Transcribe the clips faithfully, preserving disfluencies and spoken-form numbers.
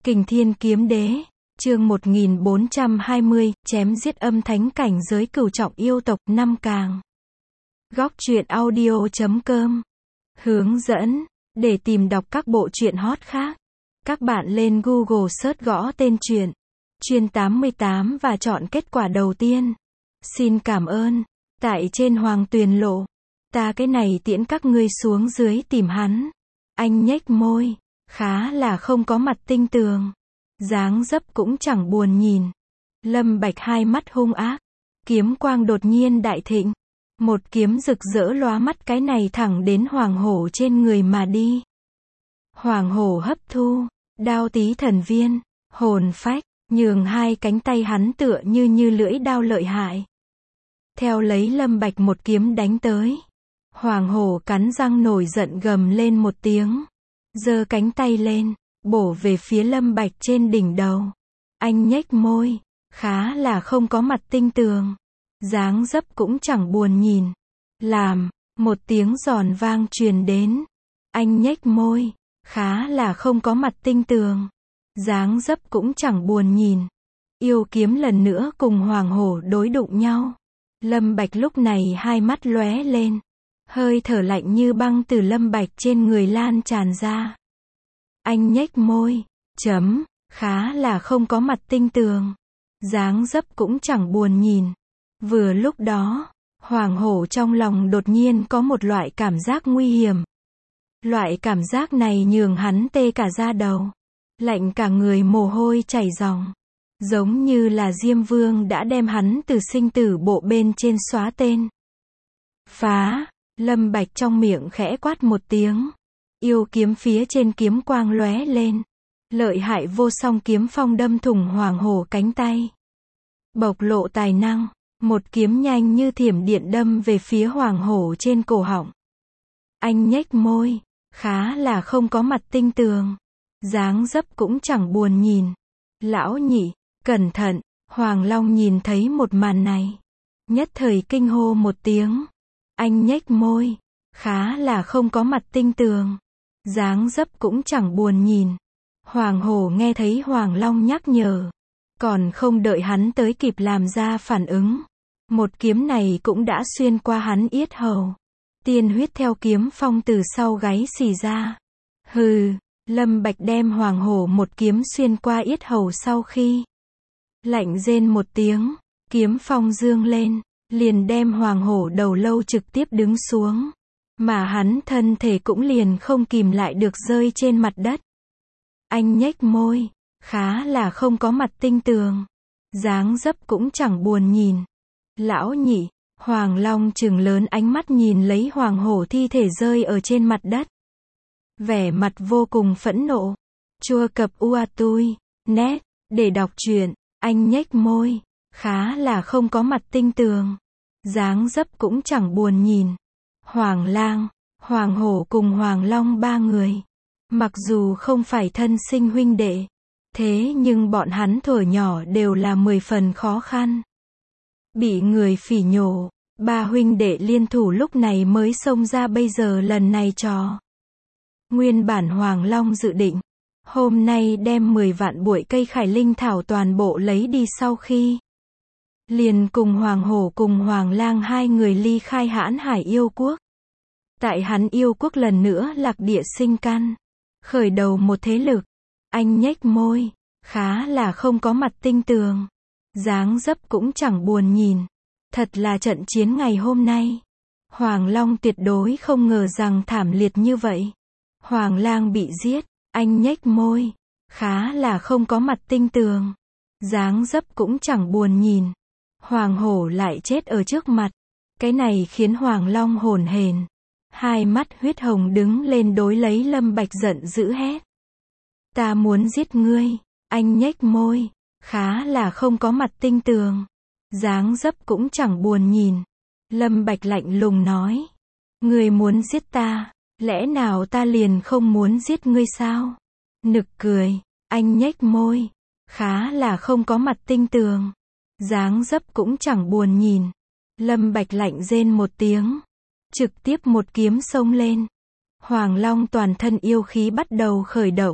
Kình Thiên Kiếm Đế, chương một nghìn bốn trăm hai mươi, chém giết âm thánh cảnh giới cửu trọng yêu tộc, năm càng. Góc truyện audio chấm com. Hướng dẫn, để tìm đọc các bộ truyện hot khác, các bạn lên Google search gõ tên truyện, chuyên tám mươi tám và chọn kết quả đầu tiên. Xin cảm ơn. Tại trên Hoàng Tuyền Lộ, ta cái này tiễn các ngươi xuống dưới tìm hắn. Anh nhếch môi, khá là không có mặt tinh tường, dáng dấp cũng chẳng buồn nhìn. Lâm Bạch hai mắt hung ác, kiếm quang đột nhiên đại thịnh, một kiếm rực rỡ lóa mắt, cái này thẳng đến hoàng hổ trên người mà đi. Hoàng hổ hấp thu đao tí thần viên, hồn phách, nhường hai cánh tay hắn tựa như như lưỡi đao lợi hại. Theo lấy Lâm Bạch một kiếm đánh tới, hoàng hổ cắn răng nổi giận gầm lên một tiếng, giơ cánh tay lên, bổ về phía Lâm Bạch trên đỉnh đầu. Anh nhếch môi, khá là không có mặt tinh tường, dáng dấp cũng chẳng buồn nhìn. Làm, một tiếng giòn vang truyền đến. Anh nhếch môi, khá là không có mặt tinh tường, dáng dấp cũng chẳng buồn nhìn. Yêu kiếm lần nữa cùng hoàng hổ đối đụng nhau. Lâm Bạch lúc này hai mắt lóe lên, hơi thở lạnh như băng từ Lâm Bạch trên người lan tràn ra. Anh nhếch môi, chấm, khá là không có mặt tinh tường, dáng dấp cũng chẳng buồn nhìn. Vừa lúc đó, hoàng hổ trong lòng đột nhiên có một loại cảm giác nguy hiểm. Loại cảm giác này nhường hắn tê cả da đầu, lạnh cả người, mồ hôi chảy ròng, giống như là Diêm Vương đã đem hắn từ sinh tử bộ bên trên xóa tên. Phá! Lâm Bạch trong miệng khẽ quát một tiếng. Yêu kiếm phía trên kiếm quang lóe lên. Lợi hại vô song kiếm phong đâm thủng hoàng hổ cánh tay. Bộc lộ tài năng, một kiếm nhanh như thiểm điện đâm về phía hoàng hổ trên cổ họng. Anh nhếch môi, khá là không có mặt tinh tường, dáng dấp cũng chẳng buồn nhìn. Lão nhị, cẩn thận! Hoàng Long nhìn thấy một màn này, nhất thời kinh hô một tiếng. Anh nhếch môi, khá là không có mặt tinh tường, dáng dấp cũng chẳng buồn nhìn. Hoàng hổ nghe thấy Hoàng Long nhắc nhở, còn không đợi hắn tới kịp làm ra phản ứng, một kiếm này cũng đã xuyên qua hắn yết hầu. Tiên huyết theo kiếm phong từ sau gáy xì ra. Hừ! Lâm Bạch đem hoàng hổ một kiếm xuyên qua yết hầu sau khi lạnh rên một tiếng, kiếm phong dương lên, liền đem hoàng hổ đầu lâu trực tiếp đứng xuống, mà hắn thân thể cũng liền không kìm lại được rơi trên mặt đất. Anh nhếch môi, khá là không có mặt tinh tường, dáng dấp cũng chẳng buồn nhìn. Lão nhị! Hoàng Long trừng lớn ánh mắt nhìn lấy hoàng hổ thi thể rơi ở trên mặt đất, vẻ mặt vô cùng phẫn nộ. Chua cập uatui net để đọc truyện. Anh nhếch môi, khá là không có mặt tinh tường, dáng dấp cũng chẳng buồn nhìn. Hoàng Lang, Hoàng Hổ cùng Hoàng Long ba người, mặc dù không phải thân sinh huynh đệ, thế nhưng bọn hắn thuở nhỏ đều là mười phần khó khăn. Bị người phỉ nhổ, ba huynh đệ liên thủ lúc này mới xông ra bây giờ lần này trò. Nguyên bản Hoàng Long dự định hôm nay đem mười vạn bụi cây khải linh thảo toàn bộ lấy đi, sau khi liền cùng Hoàng Hổ cùng Hoàng Lang hai người ly khai Hãn Hải yêu quốc. Tại hắn yêu quốc lần nữa lạc địa sinh căn, khởi đầu một thế lực. Anh nhếch môi, khá là không có mặt tinh tường, dáng dấp cũng chẳng buồn nhìn. Thật là trận chiến ngày hôm nay, Hoàng Long tuyệt đối không ngờ rằng thảm liệt như vậy. Hoàng Lang bị giết, anh nhếch môi, khá là không có mặt tinh tường, dáng dấp cũng chẳng buồn nhìn. Hoàng hổ lại chết ở trước mặt, cái này khiến Hoàng Long hổn hển, hai mắt huyết hồng đứng lên đối lấy Lâm Bạch giận dữ hét. Ta muốn giết ngươi! Anh nhếch môi, khá là không có mặt tinh tường, dáng dấp cũng chẳng buồn nhìn. Lâm Bạch lạnh lùng nói. Ngươi muốn giết ta, lẽ nào ta liền không muốn giết ngươi sao? Nực cười, anh nhếch môi, khá là không có mặt tinh tường, dáng dấp cũng chẳng buồn nhìn. Lâm Bạch lạnh rên một tiếng, trực tiếp một kiếm xông lên. Hoàng Long toàn thân yêu khí bắt đầu khởi động,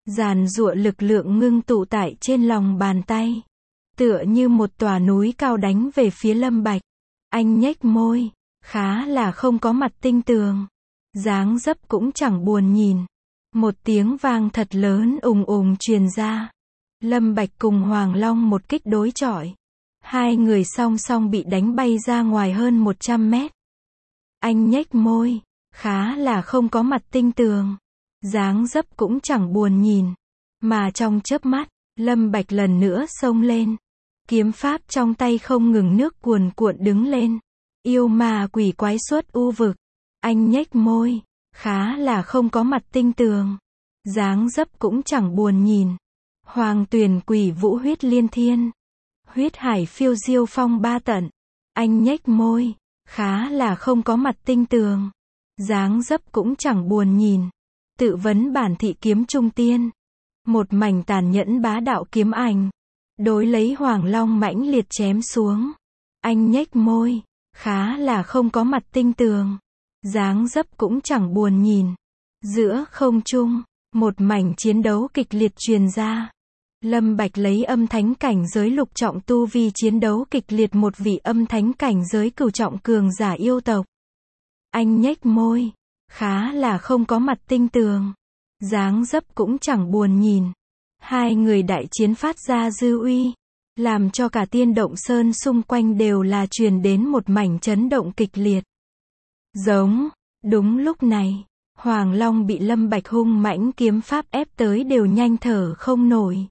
Giàn giụa lực lượng ngưng tụ tại trên lòng bàn tay. Tựa như một tòa núi cao đánh về phía Lâm Bạch. Anh nhếch môi, khá là không có mặt tinh tường. Dáng dấp cũng chẳng buồn nhìn. Một tiếng vang thật lớn ùng ùng truyền ra. Lâm Bạch cùng Hoàng Long một kích đối chọi. Hai người song song bị đánh bay ra ngoài hơn một trăm mét. Anh nhếch môi, khá là không có mặt tinh tường. Dáng dấp cũng chẳng buồn nhìn. Mà trong chớp mắt, Lâm Bạch lần nữa xông lên. Kiếm pháp trong tay không ngừng nước cuồn cuộn đứng lên. Yêu ma quỷ quái xuất u vực. Anh nhếch môi, khá là không có mặt tinh tường. Dáng dấp cũng chẳng buồn nhìn. Hoàng tuyển quỷ vũ huyết liên thiên. Huyết hải phiêu diêu phong ba tận. Anh nhếch môi, khá là không có mặt tinh tường. Dáng dấp cũng chẳng buồn nhìn. Tự vấn bản thị kiếm trung tiên. Một mảnh tàn nhẫn bá đạo kiếm ảnh. Đối lấy Hoàng Long mãnh liệt chém xuống. Anh nhếch môi, khá là không có mặt tinh tường. Dáng dấp cũng chẳng buồn nhìn. Giữa không trung, một mảnh chiến đấu kịch liệt truyền ra. Lâm Bạch lấy âm thánh cảnh giới lục trọng tu vi chiến đấu kịch liệt một vị âm thánh cảnh giới cửu trọng cường giả yêu tộc. Anh nhếch môi, khá là không có mặt tinh tường. Dáng dấp cũng chẳng buồn nhìn. Hai người đại chiến phát ra dư uy, làm cho cả Tiên Động Sơn xung quanh đều là truyền đến một mảnh chấn động kịch liệt. Giống, đúng lúc này, Hoàng Long bị Lâm Bạch hung mãnh kiếm pháp ép tới đều nhanh thở không nổi.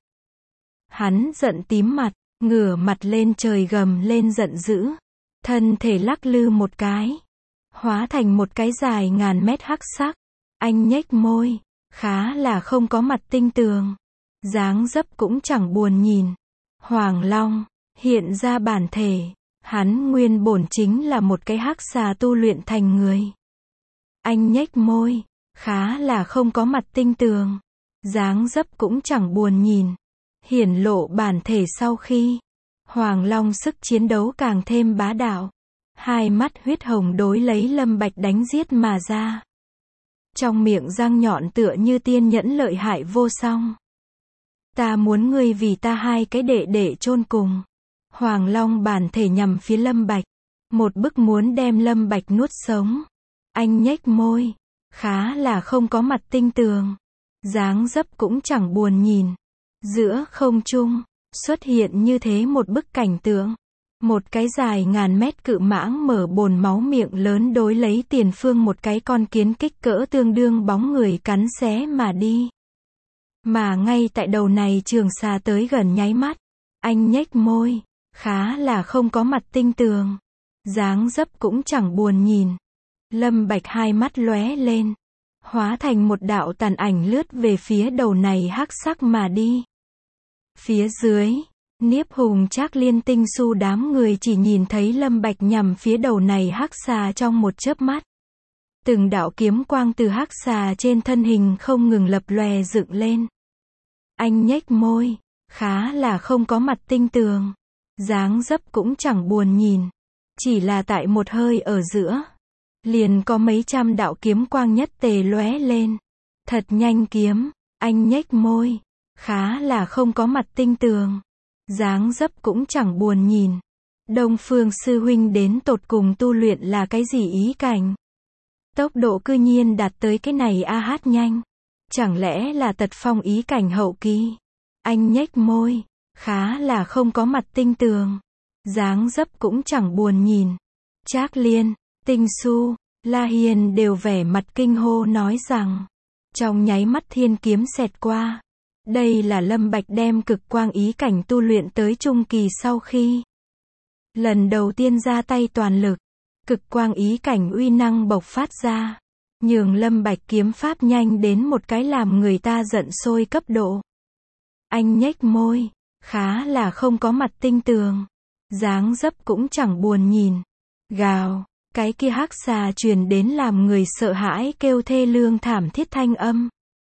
Hắn giận tím mặt, ngửa mặt lên trời gầm lên giận dữ, thân thể lắc lư một cái, hóa thành một cái dài ngàn mét hắc sắc. Anh nhếch môi, khá là không có mặt tinh tường. Dáng dấp cũng chẳng buồn nhìn. Hoàng Long hiện ra bản thể, hắn nguyên bổn chính là một cái hắc xà tu luyện thành người. Anh nhếch môi, khá là không có mặt tinh tường. Dáng dấp cũng chẳng buồn nhìn. Hiển lộ bản thể sau khi, Hoàng Long sức chiến đấu càng thêm bá đạo. Hai mắt huyết hồng đối lấy Lâm Bạch đánh giết mà ra. Trong miệng răng nhọn tựa như tiên nhẫn lợi hại vô song. Ta muốn ngươi vì ta hai cái đệ đệ chôn cùng. Hoàng Long bản thể nhằm phía Lâm Bạch. Một bức muốn đem Lâm Bạch nuốt sống. Anh nhếch môi, khá là không có mặt tinh tường. Dáng dấp cũng chẳng buồn nhìn. Giữa không trung, xuất hiện như thế một bức cảnh tượng. Một cái dài ngàn mét cự mãng mở bồn máu miệng lớn đối lấy tiền phương một cái con kiến kích cỡ tương đương bóng người cắn xé mà đi. Mà ngay tại đầu này trường xà tới gần nháy mắt. Anh nhếch môi, khá là không có mặt tinh tường. Dáng dấp cũng chẳng buồn nhìn. Lâm Bạch hai mắt lóe lên. Hóa thành một đạo tàn ảnh lướt về phía đầu này hắc sắc mà đi. Phía dưới, Niếp Hùng Trác Liên Tinh Su đám người chỉ nhìn thấy Lâm Bạch nhằm phía đầu này hắc xà trong một chớp mắt. Từng đạo kiếm quang từ hắc xà trên thân hình không ngừng lập lòe dựng lên. Anh nhếch môi, khá là không có mặt tinh tường. Dáng dấp cũng chẳng buồn nhìn. Chỉ là tại một hơi ở giữa, liền có mấy trăm đạo kiếm quang nhất tề lóe lên. Thật nhanh kiếm, anh nhếch môi, khá là không có mặt tinh tường. Dáng dấp cũng chẳng buồn nhìn. Đông Phương sư huynh đến tột cùng tu luyện là cái gì ý cảnh? Tốc độ cư nhiên đạt tới cái này a hát nhanh. Chẳng lẽ là tật phong ý cảnh hậu kỳ? Anh nhếch môi, khá là không có mặt tinh tường. Dáng dấp cũng chẳng buồn nhìn. Trác Liên, Tinh Su, La Hiền đều vẻ mặt kinh hô nói rằng, trong nháy mắt thiên kiếm xẹt qua. Đây là Lâm Bạch đem cực quang ý cảnh tu luyện tới trung kỳ sau khi lần đầu tiên ra tay toàn lực. Cực quang ý cảnh uy năng bộc phát ra, nhường Lâm Bạch kiếm pháp nhanh đến một cái làm người ta giận sôi cấp độ. Anh nhếch môi, khá là không có mặt tinh tường. Dáng dấp cũng chẳng buồn nhìn. Gào, cái kia hắc xà truyền đến làm người sợ hãi kêu thê lương thảm thiết thanh âm.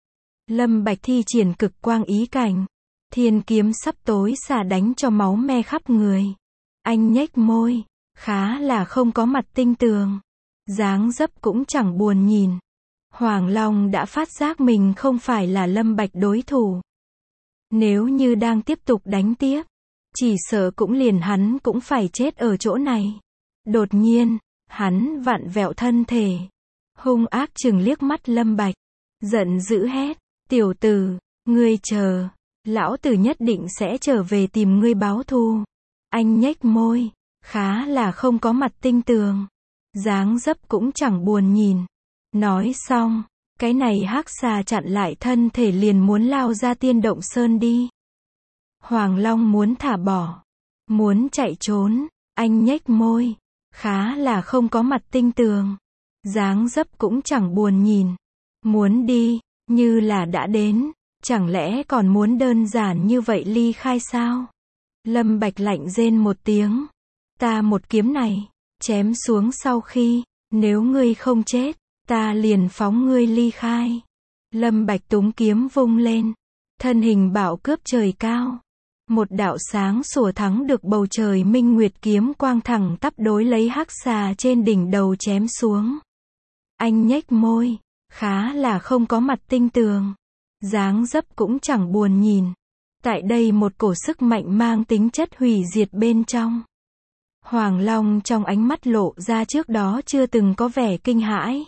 Lâm Bạch thi triển cực quang ý cảnh. Thiên kiếm sắp tối xà đánh cho máu me khắp người. Anh nhếch môi, khá là không có mặt tinh tường. Dáng dấp cũng chẳng buồn nhìn. Hoàng Long đã phát giác mình không phải là Lâm Bạch đối thủ. Nếu như đang tiếp tục đánh tiếp, chỉ sợ cũng liền hắn cũng phải chết ở chỗ này. Đột nhiên, hắn vặn vẹo thân thể, hung ác chừng liếc mắt Lâm Bạch, giận dữ hét, tiểu tử, ngươi chờ, lão tử nhất định sẽ trở về tìm ngươi báo thù. Anh nhếch môi, khá là không có mặt tinh tường, dáng dấp cũng chẳng buồn nhìn. Nói xong, cái này hắc xà chặn lại thân thể liền muốn lao ra Tiên Động Sơn đi. Hoàng Long muốn thả bỏ, muốn chạy trốn, anh nhếch môi, khá là không có mặt tinh tường, dáng dấp cũng chẳng buồn nhìn. Muốn đi, như là đã đến, chẳng lẽ còn muốn đơn giản như vậy ly khai sao? Lâm Bạch lạnh rên một tiếng, ta một kiếm này, chém xuống sau khi, nếu ngươi không chết, ta liền phóng ngươi ly khai. Lâm Bạch túng kiếm vung lên, thân hình bạo cướp trời cao. Một đạo sáng sủa thắng được bầu trời minh nguyệt kiếm quang thẳng tắp đối lấy hắc xà trên đỉnh đầu chém xuống. Anh nhếch môi, khá là không có mặt tinh tường, dáng dấp cũng chẳng buồn nhìn. Tại đây một cổ sức mạnh mang tính chất hủy diệt bên trong. Hoàng Long trong ánh mắt lộ ra trước đó chưa từng có vẻ kinh hãi.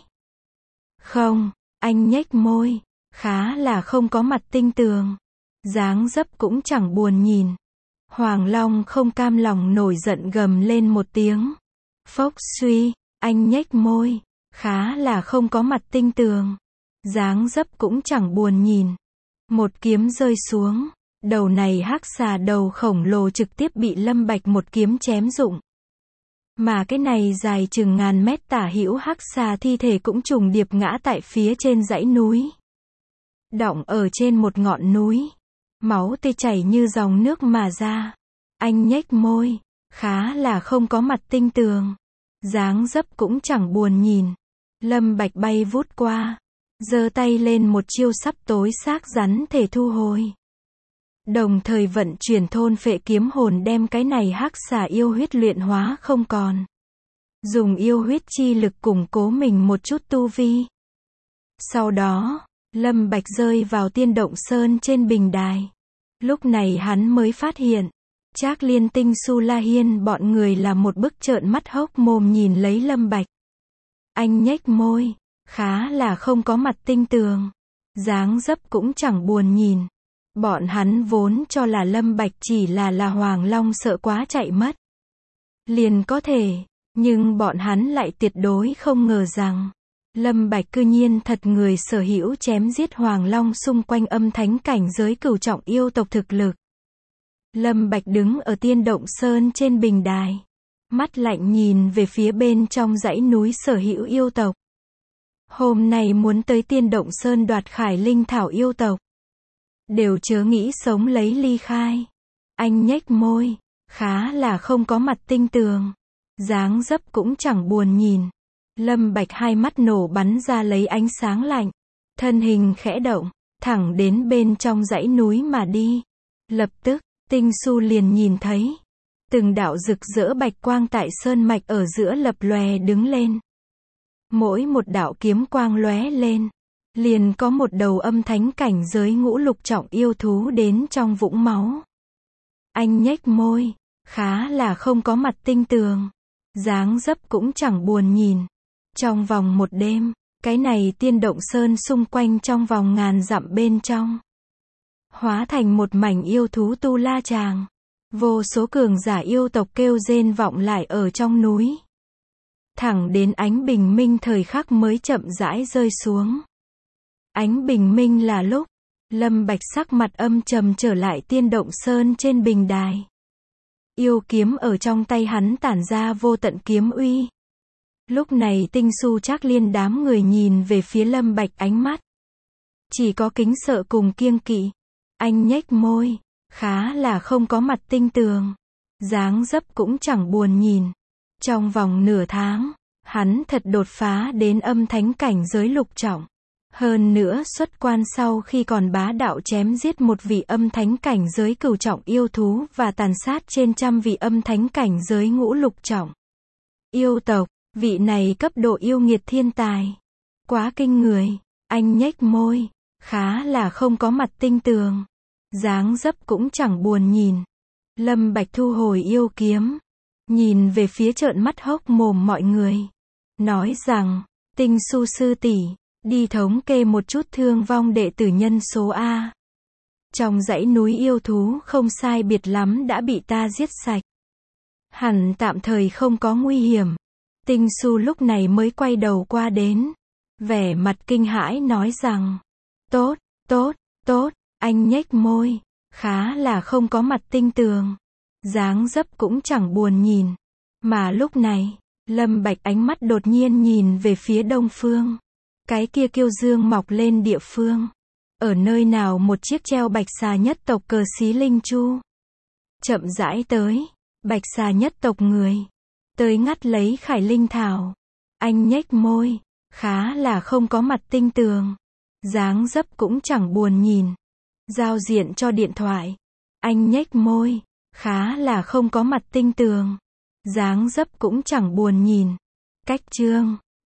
Không, anh nhếch môi, khá là không có mặt tinh tường, dáng dấp cũng chẳng buồn nhìn. Hoàng Long không cam lòng nổi giận gầm lên một tiếng. Phốc suy, anh nhếch môi, khá là không có mặt tinh tường, dáng dấp cũng chẳng buồn nhìn. Một kiếm rơi xuống, đầu này hắc xà đầu khổng lồ trực tiếp bị Lâm Bạch một kiếm chém rụng. Mà cái này dài chừng ngàn mét tả hữu hắc xà thi thể cũng trùng điệp ngã tại phía trên dãy núi. Đọng ở trên một ngọn núi, máu tươi chảy như dòng nước mà ra. Anh nhếch môi, khá là không có mặt tinh tường, dáng dấp cũng chẳng buồn nhìn. Lâm Bạch bay vút qua, giơ tay lên một chiêu sắp tối xác rắn thể thu hồi. Đồng thời vận chuyển thôn phệ kiếm hồn đem cái này hắc xà yêu huyết luyện hóa không còn. Dùng yêu huyết chi lực củng cố mình một chút tu vi. Sau đó, Lâm Bạch rơi vào Tiên Động Sơn trên bình đài. Lúc này hắn mới phát hiện, Trác Liên Tinh Su La Hiên bọn người là một bức trợn mắt hốc mồm nhìn lấy Lâm Bạch. Anh nhếch môi, khá là không có mặt tinh tường, dáng dấp cũng chẳng buồn nhìn. Bọn hắn vốn cho là Lâm Bạch chỉ là là Hoàng Long sợ quá chạy mất. Liền có thể, nhưng bọn hắn lại tuyệt đối không ngờ rằng, Lâm Bạch cư nhiên thật người sở hữu chém giết Hoàng Long xung quanh âm thánh cảnh giới cửu trọng yêu tộc thực lực. Lâm Bạch đứng ở Tiên Động Sơn trên bình đài, mắt lạnh nhìn về phía bên trong dãy núi sở hữu yêu tộc. Hôm nay muốn tới Tiên Động Sơn đoạt Khải Linh Thảo yêu tộc, đều chớ nghĩ sống lấy ly khai. Anh nhếch môi, khá là không có mặt tinh tường, dáng dấp cũng chẳng buồn nhìn. Lâm Bạch hai mắt nổ bắn ra lấy ánh sáng lạnh, thân hình khẽ động, thẳng đến bên trong dãy núi mà đi. Lập tức, Tinh Su liền nhìn thấy, từng đạo rực rỡ bạch quang tại sơn mạch ở giữa lập lòe đứng lên. Mỗi một đạo kiếm quang lóe lên, liền có một đầu âm thánh cảnh giới ngũ lục trọng yêu thú đến trong vũng máu. Anh nhếch môi, khá là không có mặt tinh tường, dáng dấp cũng chẳng buồn nhìn. Trong vòng một đêm, cái này Tiên Động Sơn xung quanh trong vòng ngàn dặm bên trong, hóa thành một mảnh yêu thú tu la tràng. Vô số cường giả yêu tộc kêu rên vọng lại ở trong núi. Thẳng đến ánh bình minh thời khắc mới chậm rãi rơi xuống. Ánh bình minh là lúc, Lâm Bạch sắc mặt âm trầm trở lại Tiên Động Sơn trên bình đài. Yêu kiếm ở trong tay hắn tản ra vô tận kiếm uy. Lúc này Tinh Su Trác Liên đám người nhìn về phía Lâm Bạch ánh mắt chỉ có kính sợ cùng kiêng kỵ. Anh nhếch môi, khá là không có mặt tinh tường, dáng dấp cũng chẳng buồn nhìn. Trong vòng nửa tháng, hắn thật đột phá đến âm thánh cảnh giới lục trọng. Hơn nữa xuất quan sau khi còn bá đạo chém giết một vị âm thánh cảnh giới cửu trọng yêu thú và tàn sát trên trăm vị âm thánh cảnh giới ngũ lục trọng yêu tộc. Vị này cấp độ yêu nghiệt thiên tài, Quá kinh người. Anh nhếch môi. Khá là không có mặt tinh tường. Dáng dấp cũng chẳng buồn nhìn. Lâm Bạch thu hồi yêu kiếm. Nhìn về phía trợn mắt hốc mồm mọi người. Nói rằng, Tinh Su sư tỷ, đi thống kê một chút thương vong đệ tử nhân số A. Trong dãy núi yêu thú không sai biệt lắm đã bị ta giết sạch. Hẳn tạm thời không có nguy hiểm. Tinh Su lúc này mới quay đầu qua đến. Vẻ mặt kinh hãi nói rằng, tốt, tốt, tốt, anh nhếch môi. Khá là không có mặt tinh tường. Dáng dấp cũng chẳng buồn nhìn. Mà lúc này, Lâm Bạch ánh mắt đột nhiên nhìn về phía đông phương. Cái kia kiêu dương mọc lên địa phương. Ở nơi nào một chiếc treo bạch xà nhất tộc cờ xí linh chu. Chậm rãi tới. Bạch xà nhất tộc người. Tới ngắt lấy khải linh thảo. Anh nhếch môi. Khá là không có mặt tinh tường. Dáng dấp cũng chẳng buồn nhìn. Giao diện cho điện thoại. Anh nhếch môi. Khá là không có mặt tinh tường. Dáng dấp cũng chẳng buồn nhìn. Cách chương